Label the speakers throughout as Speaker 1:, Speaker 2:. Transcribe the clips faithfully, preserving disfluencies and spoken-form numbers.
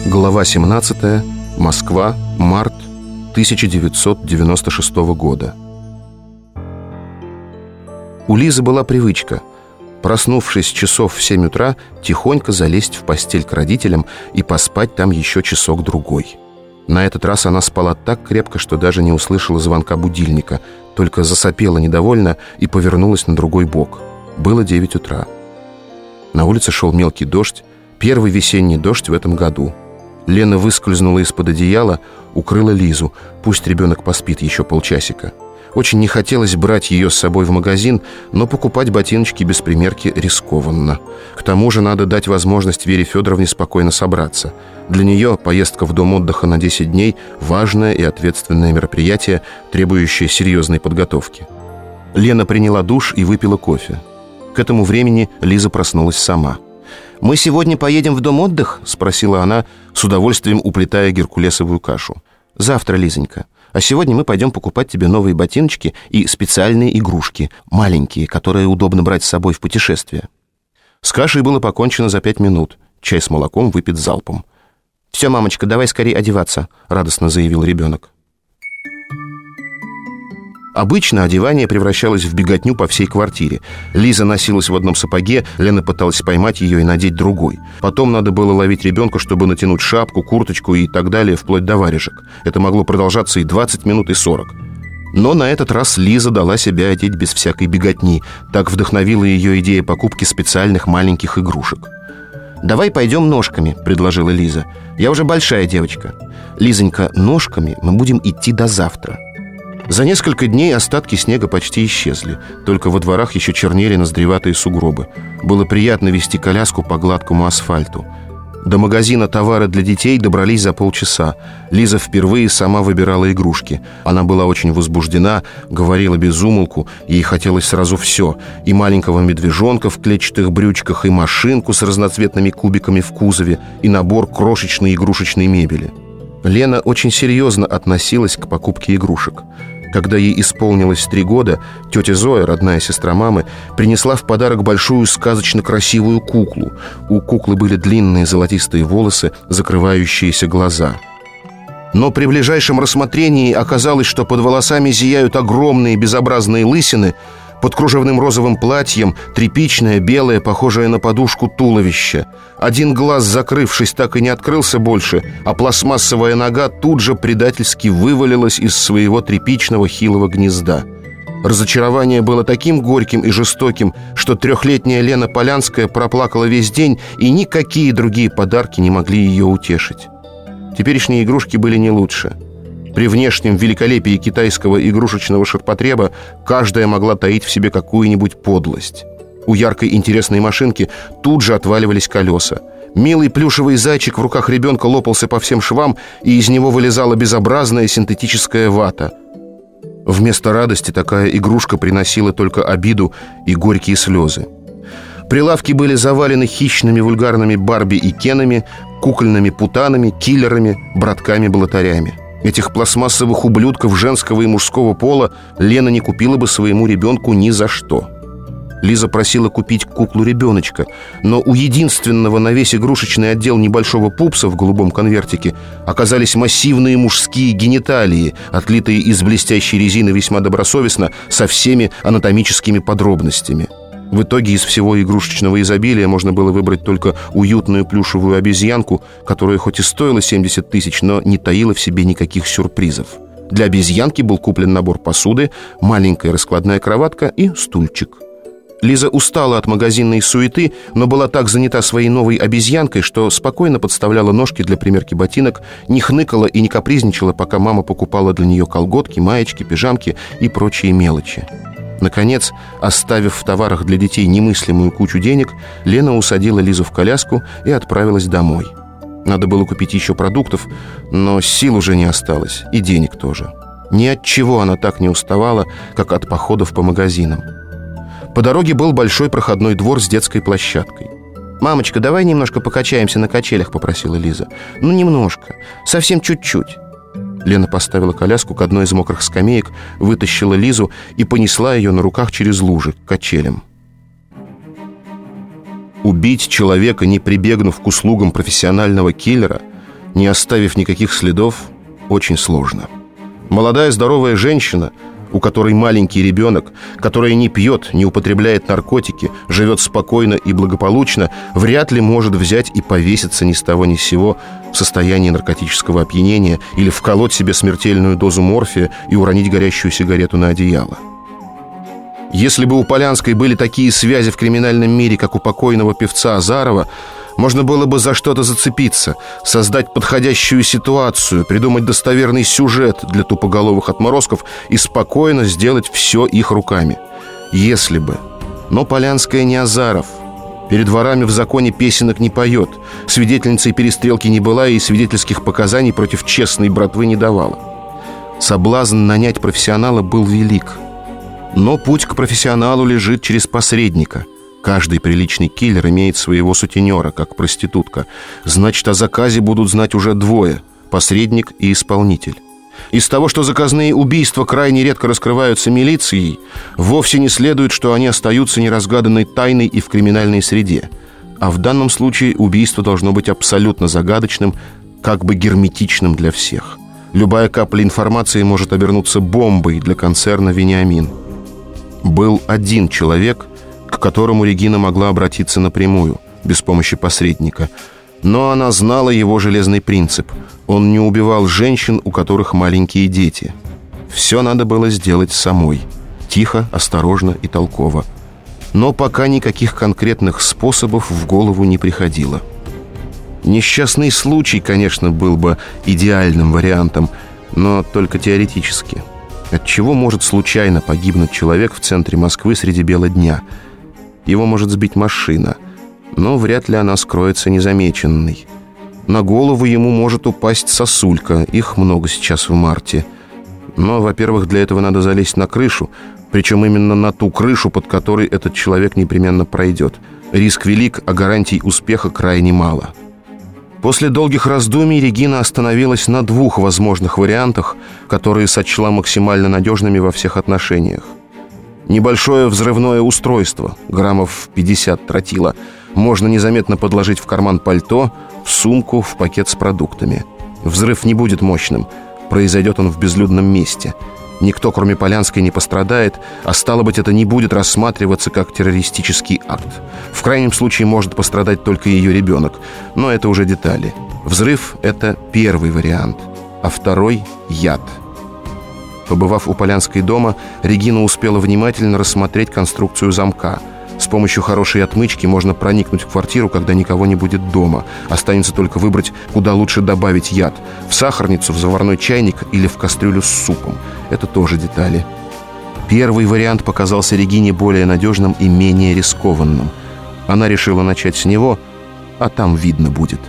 Speaker 1: Глава семнадцатая. Москва. Март тысяча девятьсот девяносто шестого года. У Лизы была привычка, проснувшись часов в семь утра, тихонько залезть в постель к родителям и поспать там еще часок-другой. На этот раз она спала так крепко, что даже не услышала звонка будильника, только засопела недовольно и повернулась на другой бок. Было девять утра. На улице шел мелкий дождь, первый весенний дождь в этом году. Лена выскользнула из-под одеяла, укрыла Лизу. Пусть ребенок поспит еще полчасика. Очень не хотелось брать ее с собой в магазин, но покупать ботиночки без примерки рискованно. К тому же надо дать возможность Вере Федоровне спокойно собраться. Для нее поездка в дом отдыха на десять дней – важное и ответственное мероприятие, требующее серьезной подготовки. Лена приняла душ и выпила кофе. К этому времени Лиза проснулась сама. «Мы сегодня поедем в дом отдых?» – спросила она, с удовольствием уплетая геркулесовую кашу. «Завтра, Лизонька. А сегодня мы пойдем покупать тебе новые ботиночки и специальные игрушки, маленькие, которые удобно брать с собой в путешествие». С кашей было покончено за пять минут. Чай с молоком выпит залпом. «Все, мамочка, давай скорее одеваться», – радостно заявил ребенок. Обычно одевание превращалось в беготню по всей квартире. Лиза носилась в одном сапоге, Лена пыталась поймать ее и надеть другой. Потом надо было ловить ребенка, чтобы натянуть шапку, курточку и так далее, вплоть до варежек. Это могло продолжаться и двадцать минут, и сорок. Но на этот раз Лиза дала себя одеть без всякой беготни. Так вдохновила ее идея покупки специальных маленьких игрушек. «Давай пойдем ножками», — предложила Лиза. «Я уже большая девочка». «Лизонька, ножками мы будем идти до завтра». За несколько дней остатки снега почти исчезли. Только во дворах еще чернели ноздреватые сугробы. Было приятно вести коляску по гладкому асфальту. До магазина товары для детей добрались за полчаса. Лиза впервые сама выбирала игрушки. Она была очень возбуждена, говорила без умолку. Ей хотелось сразу все: и маленького медвежонка в клетчатых брючках, и машинку с разноцветными кубиками в кузове, и набор крошечной игрушечной мебели. Лена очень серьезно относилась к покупке игрушек. Когда ей исполнилось три года, тетя Зоя, родная сестра мамы, принесла в подарок большую сказочно красивую куклу. У куклы были длинные золотистые волосы, закрывающиеся глаза. Но при ближайшем рассмотрении оказалось, что под волосами зияют огромные безобразные лысины, под кружевным розовым платьем тряпичное, белое, похожее на подушку туловище. Один глаз, закрывшись, так и не открылся больше, а пластмассовая нога тут же предательски вывалилась из своего тряпичного хилого гнезда. Разочарование было таким горьким и жестоким, что трехлетняя Лена Полянская проплакала весь день, и никакие другие подарки не могли ее утешить. Теперешние игрушки были не лучше. При внешнем великолепии китайского игрушечного ширпотреба каждая могла таить в себе какую-нибудь подлость. У яркой интересной машинки тут же отваливались колеса. Милый плюшевый зайчик в руках ребенка лопался по всем швам, и из него вылезала безобразная синтетическая вата. Вместо радости такая игрушка приносила только обиду и горькие слезы. Прилавки были завалены хищными вульгарными Барби и Кенами, кукольными путанами, киллерами, братками-блатарями. Этих пластмассовых ублюдков женского и мужского пола Лена не купила бы своему ребенку ни за что. Лиза просила купить куклу-ребеночка, но у единственного на весь игрушечный отдел небольшого пупса в голубом конвертике оказались массивные мужские гениталии, отлитые из блестящей резины весьма добросовестно, со всеми анатомическими подробностями. В итоге из всего игрушечного изобилия можно было выбрать только уютную плюшевую обезьянку, которая хоть и стоила семьдесят тысяч, но не таила в себе никаких сюрпризов. Для обезьянки был куплен набор посуды, маленькая раскладная кроватка и стульчик. Лиза устала от магазинной суеты, но была так занята своей новой обезьянкой, что спокойно подставляла ножки для примерки ботинок, не хныкала и не капризничала, пока мама покупала для нее колготки, маечки, пижамки и прочие мелочи. Наконец, оставив в товарах для детей немыслимую кучу денег, Лена усадила Лизу в коляску и отправилась домой. Надо было купить еще продуктов, но сил уже не осталось, и денег тоже. Ни от чего она так не уставала, как от походов по магазинам. По дороге был большой проходной двор с детской площадкой. «Мамочка, давай немножко покачаемся на качелях», — попросила Лиза. «Ну, немножко, совсем чуть-чуть». Лена поставила коляску к одной из мокрых скамеек, вытащила Лизу и понесла ее на руках через лужи к качелям. Убить человека, не прибегнув к услугам профессионального киллера, не оставив никаких следов, очень сложно. Молодая здоровая женщина, у которой маленький ребенок, которая не пьет, не употребляет наркотики, живет спокойно и благополучно, вряд ли может взять и повеситься ни с того ни с сего в состоянии наркотического опьянения или вколоть себе смертельную дозу морфия и уронить горящую сигарету на одеяло. Если бы у Полянской были такие связи в криминальном мире, как у покойного певца Азарова, можно было бы за что-то зацепиться, создать подходящую ситуацию, придумать достоверный сюжет для тупоголовых отморозков и спокойно сделать все их руками. Если бы. Но Полянская не Азаров. Перед ворами в законе песенок не поет, свидетельницей перестрелки не была и свидетельских показаний против честной братвы не давала. Соблазн нанять профессионала был велик. Но путь к профессионалу лежит через посредника. Каждый приличный киллер имеет своего сутенера, как проститутка. Значит, о заказе будут знать уже двое – посредник и исполнитель. Из того, что заказные убийства крайне редко раскрываются милицией, вовсе не следует, что они остаются неразгаданной тайной и в криминальной среде. А в данном случае убийство должно быть абсолютно загадочным, как бы герметичным для всех. Любая капля информации может обернуться бомбой для концерна «Вениамин». Был один человек, к которому Регина могла обратиться напрямую, без помощи посредника. Но она знала его железный принцип. Он не убивал женщин, у которых маленькие дети. Все надо было сделать самой. Тихо, осторожно и толково. Но пока никаких конкретных способов в голову не приходило. Несчастный случай, конечно, был бы идеальным вариантом, но только теоретически. Отчего может случайно погибнуть человек в центре Москвы среди бела дня? Его может сбить машина, но вряд ли она скроется незамеченной. На голову ему может упасть сосулька, их много сейчас в марте. Но, во-первых, для этого надо залезть на крышу, причем именно на ту крышу, под которой этот человек непременно пройдет. Риск велик, а гарантий успеха крайне мало. После долгих раздумий Регина остановилась на двух возможных вариантах, которые сочла максимально надежными во всех отношениях. Небольшое взрывное устройство, граммов пятьдесят тротила, можно незаметно подложить в карман пальто, в сумку, в пакет с продуктами. Взрыв не будет мощным, произойдет он в безлюдном месте. Никто, кроме Полянской, не пострадает, а стало быть, это не будет рассматриваться как террористический акт. В крайнем случае может пострадать только ее ребенок, но это уже детали. Взрыв – это первый вариант, а второй – яд. Побывав у Полянской дома, Регина успела внимательно рассмотреть конструкцию замка. С помощью хорошей отмычки можно проникнуть в квартиру, когда никого не будет дома. Останется только выбрать, куда лучше добавить яд – в сахарницу, в заварной чайник или в кастрюлю с супом. Это тоже детали. Первый вариант показался Регине более надежным и менее рискованным. Она решила начать с него, а там видно будет.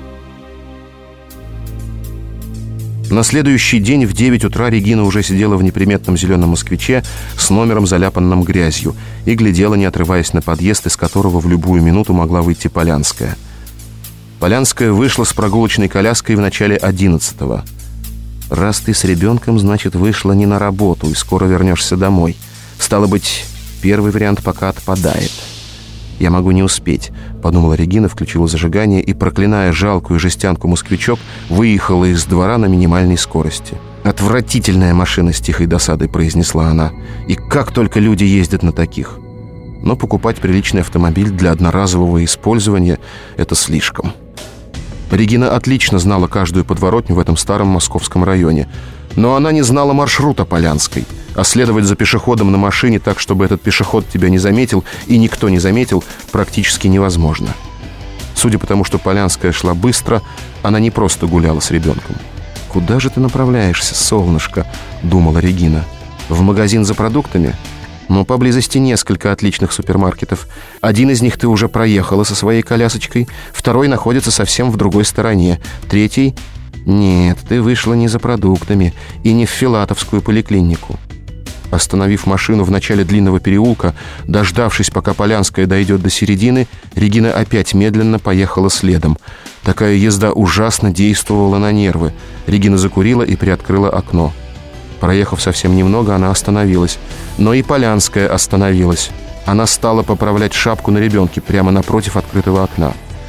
Speaker 1: На следующий день в девять утра Регина уже сидела в неприметном зеленом москвиче с номером, заляпанным грязью, и глядела, не отрываясь, на подъезд, из которого в любую минуту могла выйти Полянская. Полянская вышла с прогулочной коляской в начале одиннадцатого. «Раз ты с ребенком, значит, вышла не на работу и скоро вернешься домой. Стало быть, первый вариант пока отпадает. Я могу не успеть», — подумала Регина, включила зажигание и, проклиная жалкую жестянку-москвичок, выехала из двора на минимальной скорости. «Отвратительная машина», — с тихой досадой произнесла она. «И как только люди ездят на таких!» Но покупать приличный автомобиль для одноразового использования — это слишком. Регина отлично знала каждую подворотню в этом старом московском районе. Но она не знала маршрута Полянской. А следовать за пешеходом на машине так, чтобы этот пешеход тебя не заметил и никто не заметил, практически невозможно. Судя по тому, что Полянская шла быстро, она не просто гуляла с ребенком. «Куда же ты направляешься, солнышко?» — думала Регина. «В магазин за продуктами? Но поблизости несколько отличных супермаркетов. Один из них ты уже проехала со своей колясочкой, второй находится совсем в другой стороне, третий... Нет, ты вышла не за продуктами и не в Филатовскую поликлинику». Остановив машину в начале длинного переулка, дождавшись, пока Полянская дойдет до середины, Регина опять медленно поехала следом. Такая езда ужасно действовала на нервы. Регина закурила и приоткрыла окно. Проехав совсем немного, она остановилась. Но и Полянская остановилась. Она стала поправлять шапку на ребенке прямо напротив открытого окна.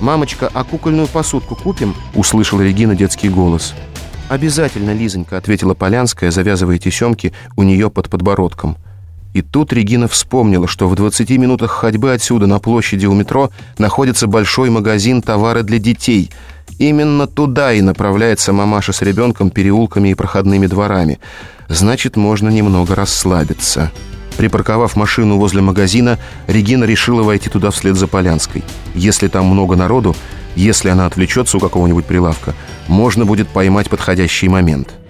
Speaker 1: «Мамочка, а кукольную посудку купим?» — услышала Регина детский голос. «Обязательно, Лизонька», — ответила Полянская, завязывая тесемки у нее под подбородком. И тут Регина вспомнила, что в двадцати минутах ходьбы отсюда, на площади у метро, находится большой магазин «Товары для детей». Именно туда и направляется мамаша с ребенком переулками и проходными дворами. Значит, можно немного расслабиться. Припарковав машину возле магазина, Регина решила войти туда вслед за Полянской. Если там много народу, если она отвлечется у какого-нибудь прилавка, можно будет поймать подходящий момент.